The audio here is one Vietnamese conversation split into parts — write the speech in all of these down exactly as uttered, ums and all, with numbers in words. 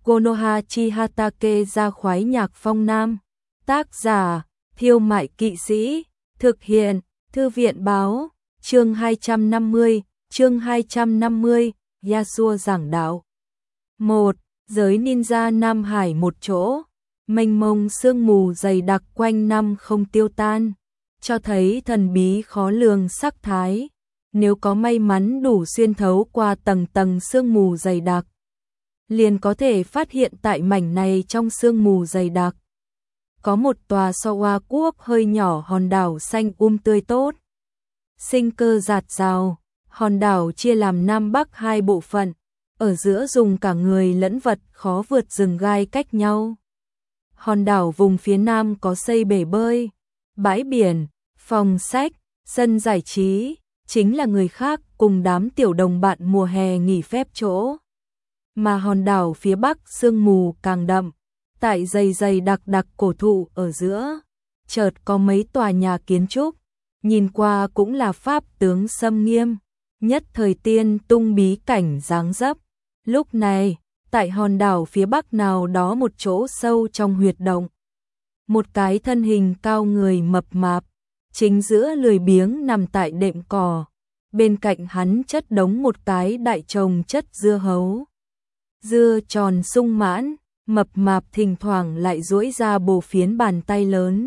Konoha Chihatake ra khoái nhạc phong nam. Tác giả, Thiêu Mại Kỵ Sĩ. Thực hiện, Thư viện báo. Chương hai trăm năm mươi, chương hai trăm năm mươi, Yasuo giảng đạo. một. Giới ninja Nam Hải một chỗ. Mênh mông sương mù dày đặc quanh năm không tiêu tan, cho thấy thần bí khó lường sắc thái. Nếu có may mắn đủ xuyên thấu qua tầng tầng sương mù dày đặc, liền có thể phát hiện tại mảnh này trong sương mù dày đặc có một tòa Sowa quốc hơi nhỏ hòn đảo xanh um tươi tốt, sinh cơ dạt dào. Hòn đảo chia làm Nam Bắc hai bộ phận, ở giữa dùng cả người lẫn vật khó vượt rừng gai cách nhau. Hòn đảo vùng phía Nam có xây bể bơi, bãi biển, phòng sách, sân giải trí, chính là người khác cùng đám tiểu đồng bạn mùa hè nghỉ phép chỗ. Mà hòn đảo phía Bắc sương mù càng đậm, tại dày dày đặc đặc cổ thụ ở giữa, chợt có mấy tòa nhà kiến trúc, nhìn qua cũng là pháp tướng xâm nghiêm, nhất thời tiên tung bí cảnh dáng dấp. Lúc này, tại hòn đảo phía Bắc nào đó một chỗ sâu trong huyệt động, một cái thân hình cao người mập mạp, chính giữa lười biếng nằm tại đệm cỏ, bên cạnh hắn chất đống một cái đại chồng chất dưa hấu. Dưa tròn sung mãn, mập mạp thỉnh thoảng lại duỗi ra bổ phiến bàn tay lớn,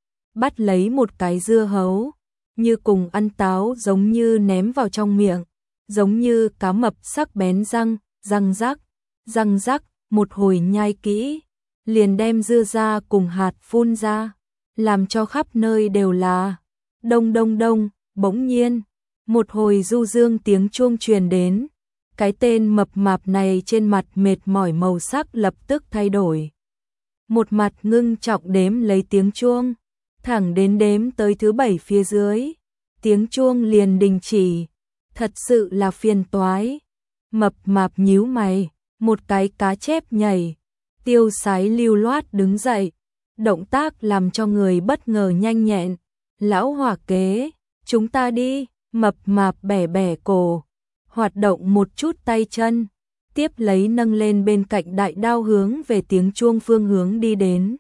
bắt lấy một cái dưa hấu, như cùng ăn táo giống như ném vào trong miệng, giống như cá mập sắc bén răng, răng rắc, răng rắc, một hồi nhai kỹ, liền đem dưa ra cùng hạt phun ra, làm cho khắp nơi đều là đông đông đông. Bỗng nhiên, một hồi du dương tiếng chuông truyền đến, cái tên mập mạp này trên mặt mệt mỏi màu sắc lập tức thay đổi. Một mặt ngưng trọng đếm lấy tiếng chuông, thẳng đến đếm tới thứ bảy phía dưới, tiếng chuông liền đình chỉ. Thật sự là phiền toái. Mập mạp nhíu mày, một cái cá chép nhảy, tiêu sái lưu loát đứng dậy, động tác làm cho người bất ngờ nhanh nhẹn. Lão hỏa kế, chúng ta đi. Mập mạp bẻ bẻ cổ, hoạt động một chút tay chân, tiếp lấy nâng lên bên cạnh đại đao hướng về tiếng chuông phương hướng đi đến.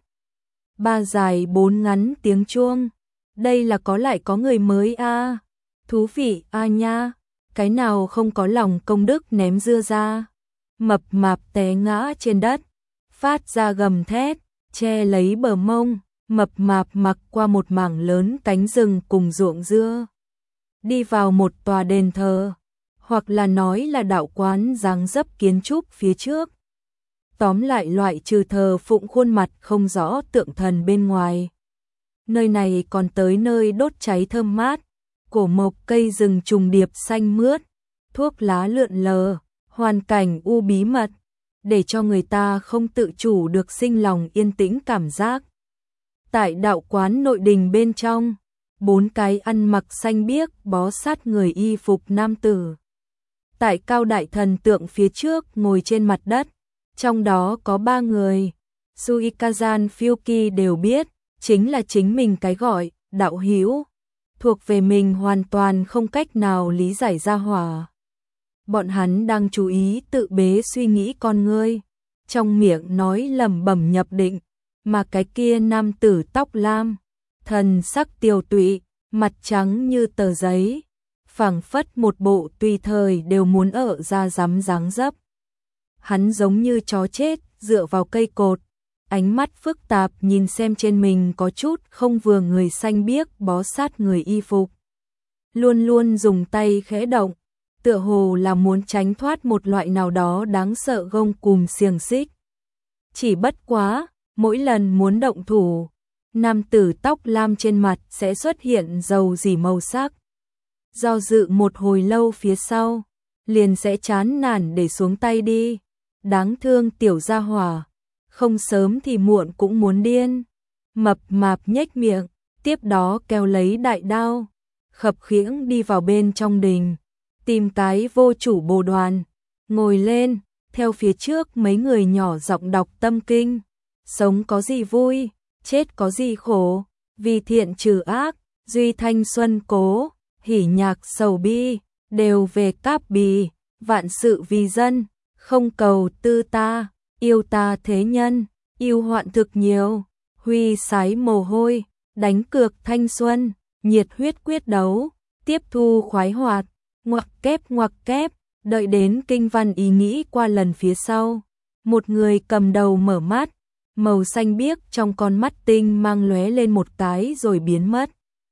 Ba dài bốn ngắn tiếng chuông, đây là có lại có người mới a, à. Thú vị a à nha, cái nào không có lòng công đức ném dưa ra. Mập mạp té ngã trên đất, phát ra gầm thét, che lấy bờ mông. Mập mạp mặc qua một mảng lớn cánh rừng cùng ruộng dưa, đi vào một tòa đền thờ, hoặc là nói là đạo quán dáng dấp kiến trúc phía trước. Tóm lại loại trừ thờ phụng khuôn mặt không rõ tượng thần bên ngoài, nơi này còn tới nơi đốt cháy thơm mát, cổ mộc cây rừng trùng điệp xanh mướt, thuốc lá lượn lờ, hoàn cảnh u bí mật, để cho người ta không tự chủ được sinh lòng yên tĩnh cảm giác. Tại đạo quán nội đình bên trong, bốn cái ăn mặc xanh biếc bó sát người y phục nam tử, tại cao đại thần tượng phía trước ngồi trên mặt đất, trong đó có ba người, Suikazan Fyuki đều biết, chính là chính mình cái gọi đạo hữu, thuộc về mình hoàn toàn không cách nào lý giải ra hỏa. Bọn hắn đang chú ý tự bế suy nghĩ con ngươi, trong miệng nói lẩm bẩm nhập định, mà cái kia nam tử tóc lam, thần sắc tiều tụy, mặt trắng như tờ giấy, phảng phất một bộ tùy thời đều muốn ở ra dám dáng dấp. Hắn giống như chó chết dựa vào cây cột, ánh mắt phức tạp nhìn xem trên mình có chút không vừa người xanh biếc bó sát người y phục, luôn luôn dùng tay khẽ động, tựa hồ là muốn tránh thoát một loại nào đó đáng sợ gông cùm xiềng xích. Chỉ bất quá, mỗi lần muốn động thủ, nam tử tóc lam trên mặt sẽ xuất hiện dầu dỉ màu sắc. Do dự một hồi lâu phía sau, liền sẽ chán nản để xuống tay đi. Đáng thương tiểu gia hỏa, không sớm thì muộn cũng muốn điên. Mập mạp nhếch miệng, tiếp đó kéo lấy đại đao, khập khiễng đi vào bên trong đình, tìm cái vô chủ bồ đoàn, ngồi lên, theo phía trước mấy người nhỏ giọng đọc tâm kinh. Sống có gì vui, chết có gì khổ, vì thiện trừ ác, duy thanh xuân cố, hỉ nhạc sầu bi, đều về cáp bì, vạn sự vì dân, không cầu tư ta, yêu ta thế nhân, yêu hoạn thực nhiều, huy sái mồ hôi, đánh cược thanh xuân, nhiệt huyết quyết đấu, tiếp thu khoái hoạt, ngoặc kép ngoặc kép, đợi đến kinh văn ý nghĩ qua lần phía sau. Một người cầm đầu mở mắt, màu xanh biếc trong con mắt tinh mang lóe lên một cái rồi biến mất.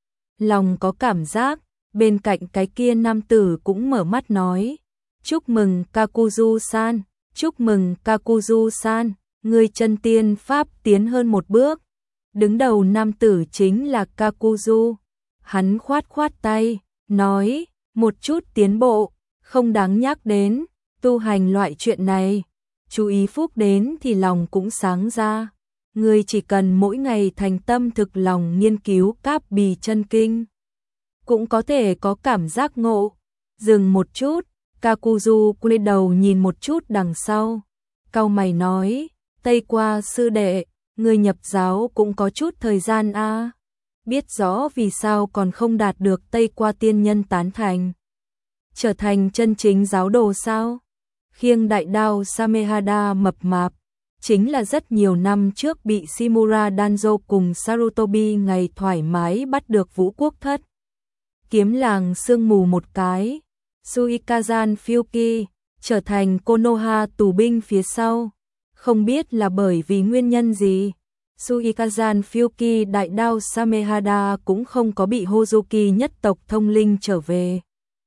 Lòng có cảm giác, bên cạnh cái kia nam tử cũng mở mắt nói, chúc mừng Kakuzu-san, chúc mừng Kakuzu-san, người chân tiên pháp tiến hơn một bước. Đứng đầu nam tử chính là Kakuzu, hắn khoát khoát tay, nói, một chút tiến bộ, không đáng nhắc đến, tu hành loại chuyện này, chú ý phúc đến thì lòng cũng sáng ra. Người chỉ cần mỗi ngày thành tâm thực lòng nghiên cứu Cáp Bì chân kinh, cũng có thể có cảm giác ngộ. Dừng một chút, Kakuzu quay đầu nhìn một chút đằng sau, cau mày nói, Tây Qua sư đệ, người nhập giáo cũng có chút thời gian a, à. Biết rõ vì sao còn không đạt được Tây Qua tiên nhân tán thành, trở thành chân chính giáo đồ sao? Khiêng đại đao Samehada mập mạp, chính là rất nhiều năm trước bị Shimura Danzo cùng Sarutobi ngày thoải mái bắt được Vũ Quốc Thất Kiếm làng sương mù một cái. Suikazan Fyuki trở thành Konoha tù binh phía sau, không biết là bởi vì nguyên nhân gì. Suikazan Fyuki đại đao Samehada cũng không có bị Hozuki nhất tộc thông linh trở về,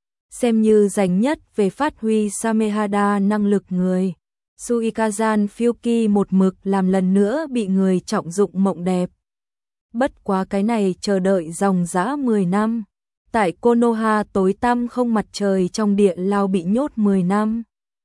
xem như giành nhất về phát huy Samehada năng lực người. Suikazan Fyuki một mực làm lần nữa bị người trọng dụng mộng đẹp. Bất quá cái này chờ đợi dòng dã mười năm. Tại Konoha tối tăm không mặt trời trong địa lao bị nhốt mười năm.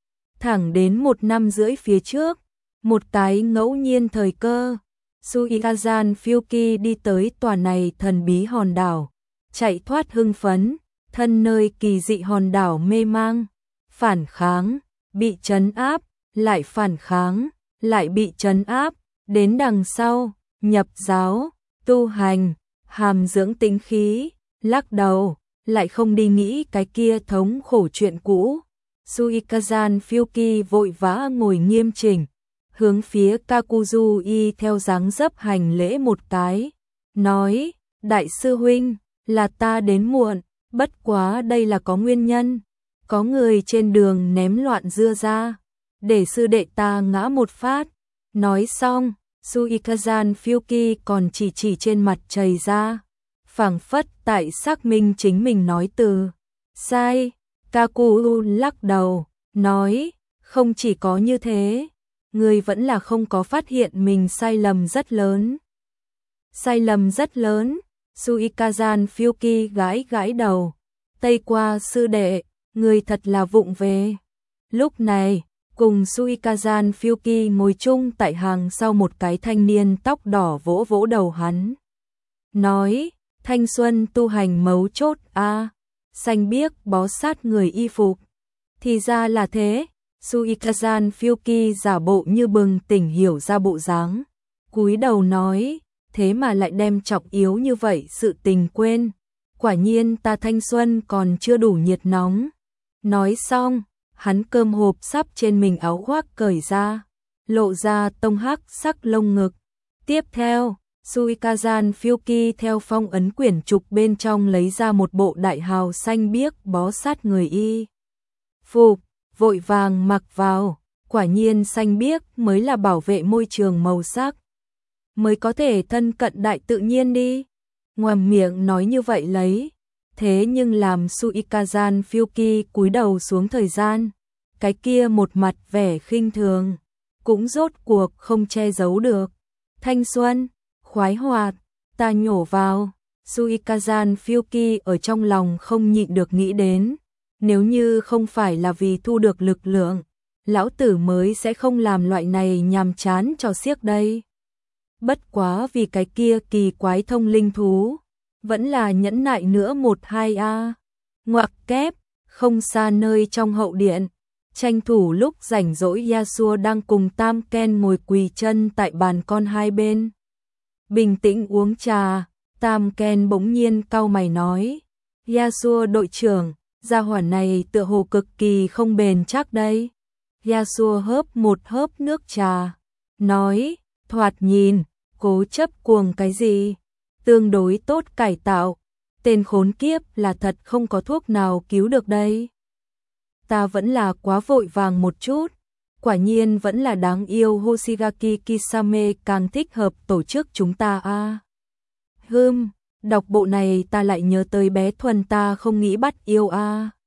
Thẳng đến một năm rưỡi phía trước, một cái ngẫu nhiên thời cơ, Suikazan Fyuki đi tới tòa này thần bí hòn đảo, chạy thoát hưng phấn, thân nơi kỳ dị hòn đảo mê mang, phản kháng, bị trấn áp, lại phản kháng, lại bị trấn áp, đến đằng sau, nhập giáo, tu hành, hàm dưỡng tính khí, lắc đầu, lại không đi nghĩ cái kia thống khổ chuyện cũ. Suikazan Fyuki vội vã ngồi nghiêm chỉnh, hướng phía Kakuzu y theo dáng dấp hành lễ một cái, nói, đại sư huynh, là ta đến muộn, bất quá đây là có nguyên nhân, có người trên đường ném loạn dưa ra, để sư đệ ta ngã một phát. Nói xong, Suikazan Fyuki còn chỉ chỉ trên mặt chảy ra, phảng phất tại xác minh chính mình nói từ sai. Kaku lắc đầu, nói, không chỉ có như thế, người vẫn là không có phát hiện mình sai lầm rất lớn. Sai lầm rất lớn, Suikazan Fyuki gãi gãi đầu, Tây Qua sư đệ, người thật là vụng về. Lúc này, cùng Suikazan Fyuki ngồi chung tại hàng sau một cái thanh niên tóc đỏ vỗ vỗ đầu hắn, nói, thanh xuân tu hành mấu chốt a, à, xanh biếc bó sát người y phục. Thì ra là thế. Suikazan Fyuki giả bộ như bừng tỉnh hiểu ra bộ dáng, cúi đầu nói, thế mà lại đem trọng yếu như vậy sự tình quên, quả nhiên ta thanh xuân còn chưa đủ nhiệt nóng. Nói xong, hắn cơm hộp sắp trên mình áo khoác cởi ra, lộ ra tông hắc sắc lông ngực. Tiếp theo, Suikazan Fyuki theo phong ấn quyển trục bên trong lấy ra một bộ đại hào xanh biếc bó sát người y phục, vội vàng mặc vào, quả nhiên xanh biếc mới là bảo vệ môi trường màu sắc, mới có thể thân cận đại tự nhiên đi. Ngoàm miệng nói như vậy lấy, thế nhưng làm Suikazan Fyuki cúi đầu xuống thời gian, cái kia một mặt vẻ khinh thường, cũng rốt cuộc không che giấu được. Thanh xuân, khoái hoạt, ta nhổ vào. Suikazan Fyuki ở trong lòng không nhịn được nghĩ đến, nếu như không phải là vì thu được lực lượng, lão tử mới sẽ không làm loại này nhàm chán cho xiếc đây. Bất quá vì cái kia kỳ quái thông linh thú, vẫn là nhẫn nại nữa một hai a. Ngoặc kép, không xa nơi trong hậu điện, tranh thủ lúc rảnh rỗi Yasuo đang cùng Tam Ken ngồi quỳ chân tại bàn con hai bên, bình tĩnh uống trà. Tam Ken bỗng nhiên cau mày nói, Yasuo đội trưởng, gia hỏa này tựa hồ cực kỳ không bền chắc đây. Yasuo hớp một hớp nước trà, nói, thoạt nhìn, cố chấp cuồng cái gì, tương đối tốt cải tạo, tên khốn kiếp là thật không có thuốc nào cứu được đây. Ta vẫn là quá vội vàng một chút, quả nhiên vẫn là đáng yêu Hoshigaki Kisame càng thích hợp tổ chức chúng ta a. À. Hừm, đọc bộ này ta lại nhớ tới bé Thuần ta không nghĩ bắt yêu a. À.